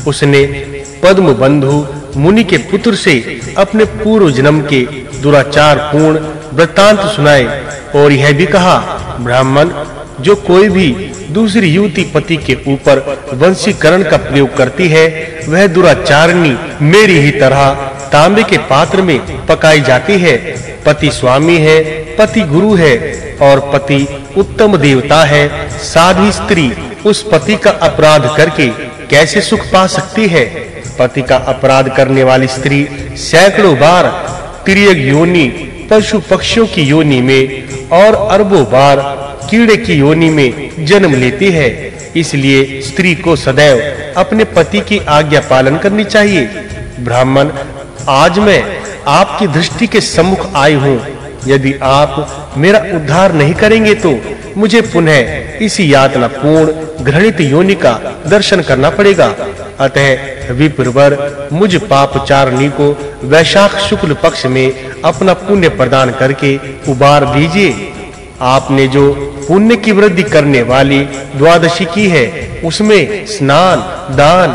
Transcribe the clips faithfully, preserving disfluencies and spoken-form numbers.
उसने पद्म बंधु मुनि के पुत्र से अपने पूर्व जन्म के दुराचार पूर्ण वृत्तांत सुनाए और यह भी कहा, ब्राह्मण, जो कोई भी दूसरी युवती पति के ऊपर वंशीकरण का प्रयोग करती है, वह दुराचारणी मेरी ही तरह तांबे के पात्र में पकाई जाती है। पति स्वामी है, पति गुरु है और पति उत्तम देवता है। साधी स्त्री उस पति का अपराध करके कैसे सुख पा सकती है? पति का अपराध करने वाली स्त्री सैकड़ों बार तिर्यक योनि, पशु पक्षियों की योनि में और अरबों बार कीड़े की योनि में जन्म लेती है। इसलिए स्त्री को सदैव अपने पति की आज्ञा पालन करनी चाहिए। ब्राह्मण, आज मैं आपकी दृष्टि के सम्मुख आई हूँ। यदि आप मेरा उद्धार नहीं करेंगे तो मुझे पुनः इसी यातना पूर्ण घृणित योनि का दर्शन करना पड़ेगा। अतः विप्रवर मुझ पापचारिणी को वैशाख शुक्ल पक्ष में अपना पुण्य प्रदान करके उबार दीजिए। आपने जो पुण्य की वृद्धि करने वाली द्वादशी की है, उसमें स्नान, दान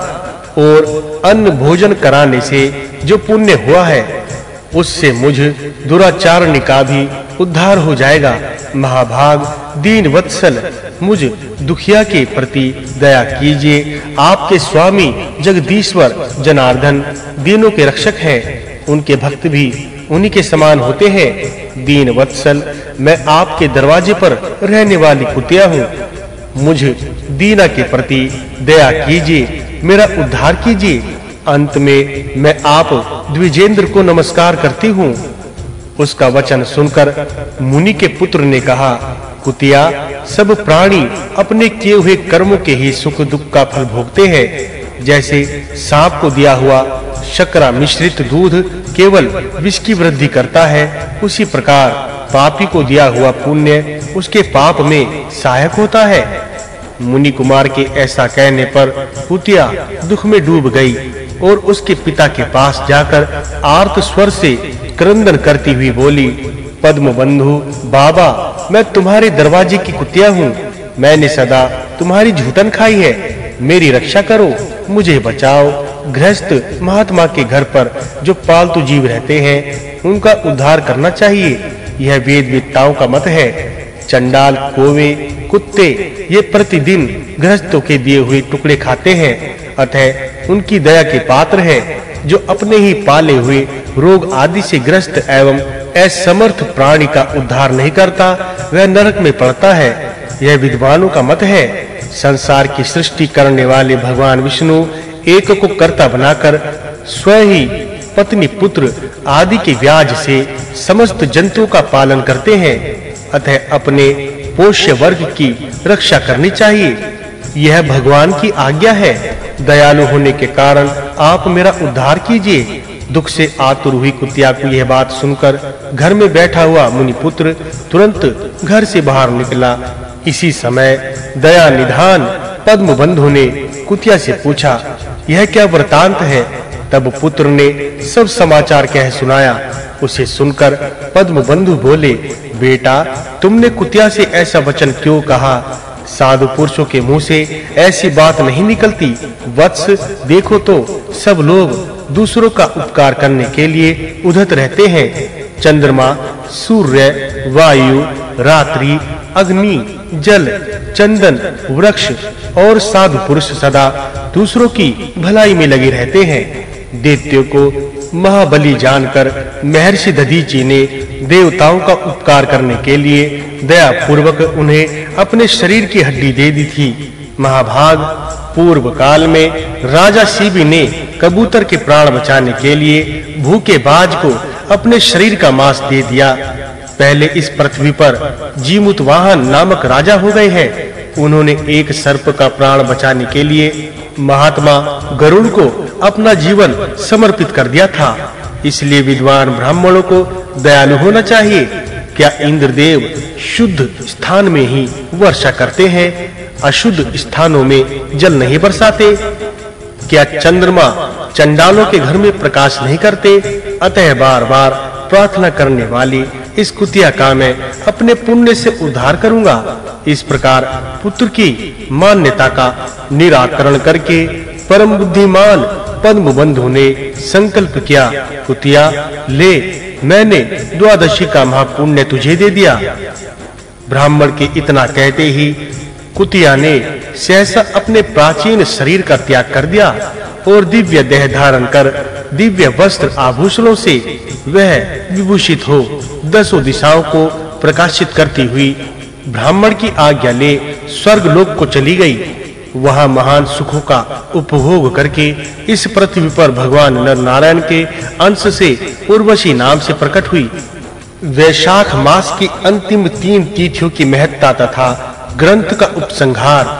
और अन्न भोजन कराने से जो पुण्य हुआ है, उससे मुझ दुराचारणी का भी उद्धार हो जाएगा। महाभाग दीन वत्सल, मुझ दुखिया के प्रति दया कीजिए। आपके स्वामी जगदीश्वर जनार्दन दीनों के रक्षक हैं। उनके भक्त भी उन्हीं के समान होते हैं। दीन वत्सल, मैं आपके दरवाजे पर रहने वाली कुतिया हूँ। मुझ दीना के प्रति दया कीजिए, मेरा उद्धार कीजिए। अंत में मैं आप द्विजेंद्र को नमस्कार करती हूँ। उसका वचन सुनकर मुनि के पुत्र ने कहा, कुतिया, सब प्राणी अपने किए हुए कर्मों के ही सुख दुख का फल भोगते हैं। जैसे सांप को दिया हुआ शर्करा मिश्रित दूध केवल विष की वृद्धि करता है, उसी प्रकार पापी को दिया हुआ पुण्य उसके पाप में सहायक होता है। मुनि कुमार के ऐसा कहने पर कुतिया दुख में डूब गई और उसके पिता के पास जाकर आर्त स्वर से क्रंदन करती हुई बोली, पद्म बंधु बाबा, मैं तुम्हारे दरवाजे की कुतिया हूँ। मैंने सदा तुम्हारी झूठन खाई है। मेरी रक्षा करो, मुझे बचाओ। गृहस्थ महात्मा के घर पर जो पालतू जीव रहते हैं, उनका उद्धार करना चाहिए। यह वेद वेत्ताओं का मत है। चंडाल, कोवे, कुत्ते ये प्रतिदिन गृहस्थों के दिए हुए टुकड़े खाते हैं। अतः उनकी दया के पात्र है। जो अपने ही पाले हुए रोग आदि से ग्रस्त एवं असमर्थ प्राणी का उद्धार नहीं करता, वह नरक में पड़ता है। यह विद्वानों का मत है। संसार की सृष्टि करने वाले भगवान विष्णु एक को कर्ता बनाकर स्वयं ही पत्नी, पुत्र आदि के व्याज से समस्त जंतुओं का पालन करते हैं। अतः अपने पोष्य वर्ग की रक्षा करनी चाहिए। यह भगवान की आज्ञा है। दयालु होने के कारण आप मेरा उद्धार कीजिए। दुख से आतुर हुई कुतिया को यह बात सुनकर घर में बैठा हुआ मुनि पुत्र तुरंत घर से बाहर निकला। इसी समय दया निधान पद्म बंधु ने कुतिया से पूछा, यह क्या वृतांत है? तब पुत्र ने सब समाचार कह सुनाया। उसे सुनकर पद्म बंधु बोले, बेटा, तुमने कुतिया से ऐसा वचन क्यों कहा? साधु पुरुषों के मुंह से ऐसी बात नहीं निकलती। वत्स, देखो तो सब लोग दूसरों का उपकार करने के लिए उद्यत रहते हैं। चंद्रमा, सूर्य, वायु, रात्रि, अग्नि, जल, चंदन, वृक्ष और साधु पुरुष सदा दूसरों की भलाई में लगे रहते हैं। दैत्यों को महाबली जानकर महर्षि दधीचि ने देवताओं का उपकार करने के लिए दया पूर्वक उन्हें अपने शरीर की हड्डी दे दी थी। महाभाग, पूर्व काल में राजा शिबी ने कबूतर के प्राण बचाने के लिए भूखे बाज को अपने शरीर का मांस दे दिया। पहले इस पृथ्वी पर जीमूतवाहन नामक राजा हो गए हैं। उन्होंने एक सर्प का प्राण बचाने के लिए महात्मा गरुड़ को अपना जीवन समर्पित कर दिया था। इसलिए विद्वान ब्राह्मणों को दयालु होना चाहिए। क्या इंद्रदेव शुद्ध स्थान में ही वर्षा करते हैं, अशुद्ध स्थानों में जल नहीं बरसाते? क्या चंद्रमा चंडालों के घर में प्रकाश नहीं करते? अतः बार-बार प्रार्थना करने वाली इस कुतिया का मैं अपने पुण्य से उद्धार करूंगा। इस प्रकार पुत्र की मान्यता का निराकरण करके परम बुद्धिमान पद्म बंधु ने संकल्प किया, कुतिया ले, मैंने द्वादशी का महापुण्य तुझे दे दिया। ब्राह्मण के इतना कहते ही कुतिया ने सहसा अपने प्राचीन शरीर का त्याग कर दिया और दिव्य देह धारण कर दिव्य वस्त्र आभूषणों से वह विभूषित हो दसों दिशाओं को प्रकाशित करती हुई ब्राह्मण की आज्ञा ले स्वर्ग लोक को चली गई। वहां महान सुखों का उपभोग करके इस पृथ्वी पर भगवान नर नारायण के अंश से उर्वशी नाम से प्रकट हुई। वैशाख मास की अंतिम तीन तिथियों की महत्ता तथा ग्रंथ का उपसंहार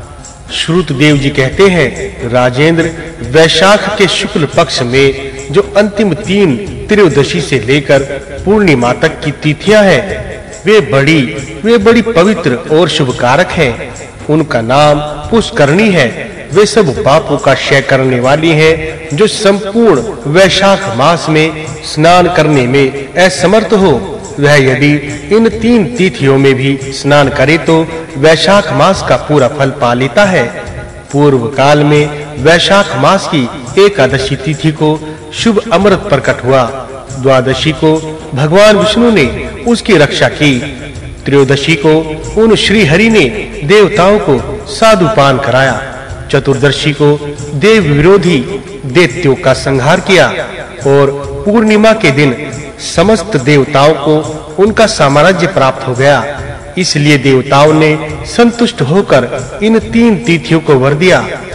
श्रुत देव जी कहते हैं, राजेंद्र, वैशाख के शुक्ल पक्ष में जो अंतिम तीन त्रयोदशी से लेकर पूर्णिमा तक की तिथियां हैं, वे बड़ी वे बड़ी पवित्र और शुभकारक हैं। उनका नाम पुष्करणी है। वे सब पापों का क्षय करने वाली हैं। जो संपूर्ण वैशाख मास में स्नान करने में असमर्थ हो, वह यदि इन तीन तिथियों में भी स्नान करे तो वैशाख मास का पूरा फल पा लेता है। पूर्व काल में वैशाख मास की एकादशी तिथि को शुभ अमृत प्रकट हुआ। द्वादशी को भगवान विष्णु ने उसकी रक्षा की। त्रयोदशी को उन श्री हरि ने देवताओं को साधुपान कराया। चतुर्दशी को देव विरोधी दैत्यों का संहार किया और पूर्णिमा के दिन समस्त देवताओं को उनका साम्राज्य प्राप्त हो गया। इसलिए देवताओं ने संतुष्ट होकर इन तीन तिथियों को वर दिया।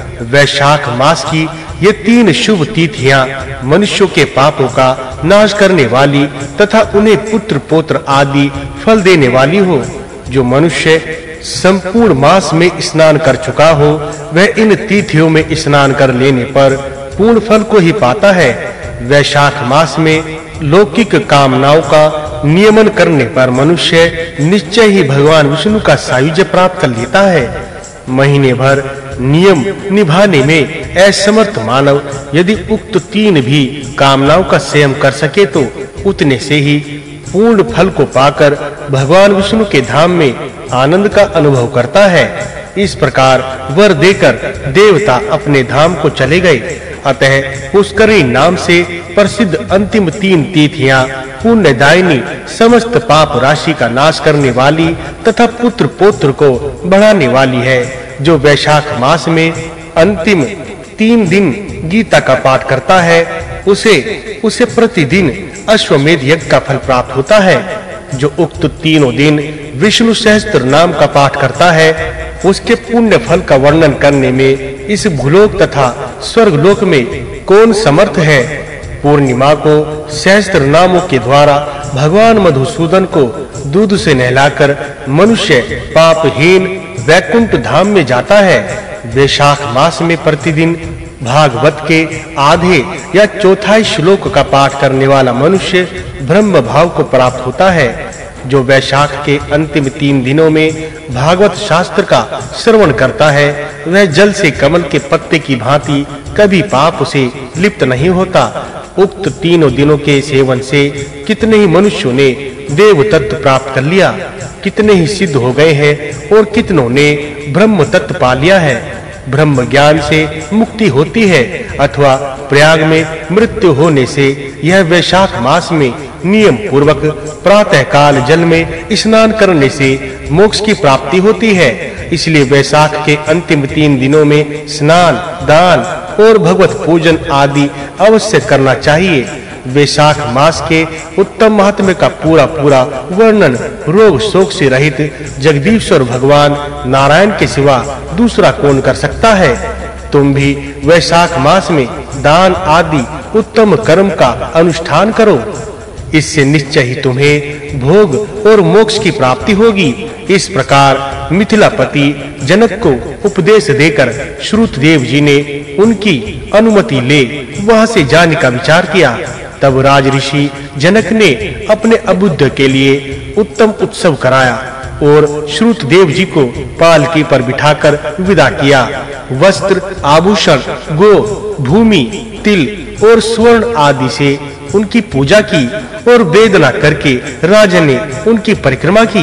वैशाख मास की ये तीन शुभ तिथियां मनुष्यों के पापों का नाश करने वाली तथा उन्हें पुत्र पौत्र आदि फल देने वाली हो। जो मनुष्य संपूर्ण मास में स्नान कर चुका हो, वह इन तिथियों में स्नान कर लेने पर पूर्ण फल को ही पाता है। वैशाख मास में लौकिक कामनाओं का नियमन करने पर मनुष्य निश्चय ही भगवान विष्णु का सायुज्य प्राप्त कर लेता है। महीने भर नियम निभाने में असमर्थ मानव यदि उक्त तीन भी कामनाओं का संयम कर सके तो उतने से ही पूर्ण फल को पाकर भगवान विष्णु के धाम में आनंद का अनुभव करता है। इस प्रकार वर देकर देवता अपने धाम को चले गए। अतः पुष्करणी नाम से प्रसिद्ध अंतिम तीन तिथियां पुण्यदायिनी, समस्त पाप राशि का नाश करने वाली तथा पुत्र पौत्र को बढ़ाने वाली है। जो वैशाख मास में अंतिम तीन दिन गीता का पाठ करता है, उसे उसे प्रतिदिन अश्वमेध यज्ञ का फल प्राप्त होता है। जो उक्त तीनों दिन विष्णु सहस्त्र नाम का पाठ करता है, उसके पुण्य फल का वर्णन करने में इस भूलोक तथा स्वर्गलोक में कौन समर्थ है। पूर्णिमा को सहस्त्र नामों के द्वारा भगवान मधुसूदन को दूध से नहलाकर मनुष्य पापहीन वैकुंठ धाम में जाता है। वैशाख मास में प्रतिदिन भागवत के आधे या चौथाई श्लोक का पाठ करने वाला मनुष्य ब्रह्म भाव को प्राप्त होता है। जो वैशाख के अंतिम तीन दिनों में भागवत शास्त्र का श्रवण करता है, वह जल से कमल के पत्ते की भांति कभी पाप से लिप्त नहीं होता। उक्त तीनों दिनों के सेवन से कितने ही मनुष्यों ने देव तत्व प्राप्त कर लिया, कितने ही सिद्ध हो गए हैं और कितनों ने ब्रह्म तत्व पा लिया है। ब्रह्म ज्ञान से मुक्ति होती है अथवा प्रयाग में मृत्यु होने से यह वैशाख मास में नियम पूर्वक प्रातः काल जल में स्नान करने से मोक्ष की प्राप्ति होती है। इसलिए वैशाख के अंतिम तीन दिनों में स्नान, दान और भगवत पूजन आदि अवश्य करना चाहिए। वैशाख मास के उत्तम महात्म्य का पूरा पूरा वर्णन रोग शोक से रहित जगदीश्वर भगवान नारायण के सिवा दूसरा कौन कर सकता है। तुम भी वैशाख मास में दान आदि उत्तम कर्म का अनुष्ठान करो। इससे निश्चय ही तुम्हें भोग और मोक्ष की प्राप्ति होगी। इस प्रकार मिथिलापति जनक को उपदेश देकर श्रुतदेव जी ने उनकी अनुमति ले वहां से जाने का विचार किया। तब राज ऋषि जनक ने अपने अबुद्ध के लिए उत्तम उत्सव कराया और श्रुतदेव जी को पालकी पर बिठाकर विदा किया। वस्त्र, आभूषण, गो, भूमि, तिल और स्वर्ण आदि से उनकी पूजा की और वेदना करके राजा ने उनकी परिक्रमा की।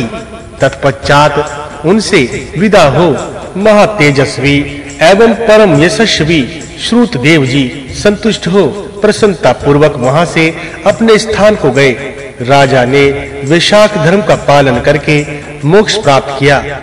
तत्पश्चात उनसे विदा हो महातेजस्वी एवं परम यशस्वी श्रुत देव जी संतुष्ट हो प्रसन्नता पूर्वक वहां से अपने स्थान को गए। राजा ने वैशाख धर्म का पालन करके मोक्ष प्राप्त किया।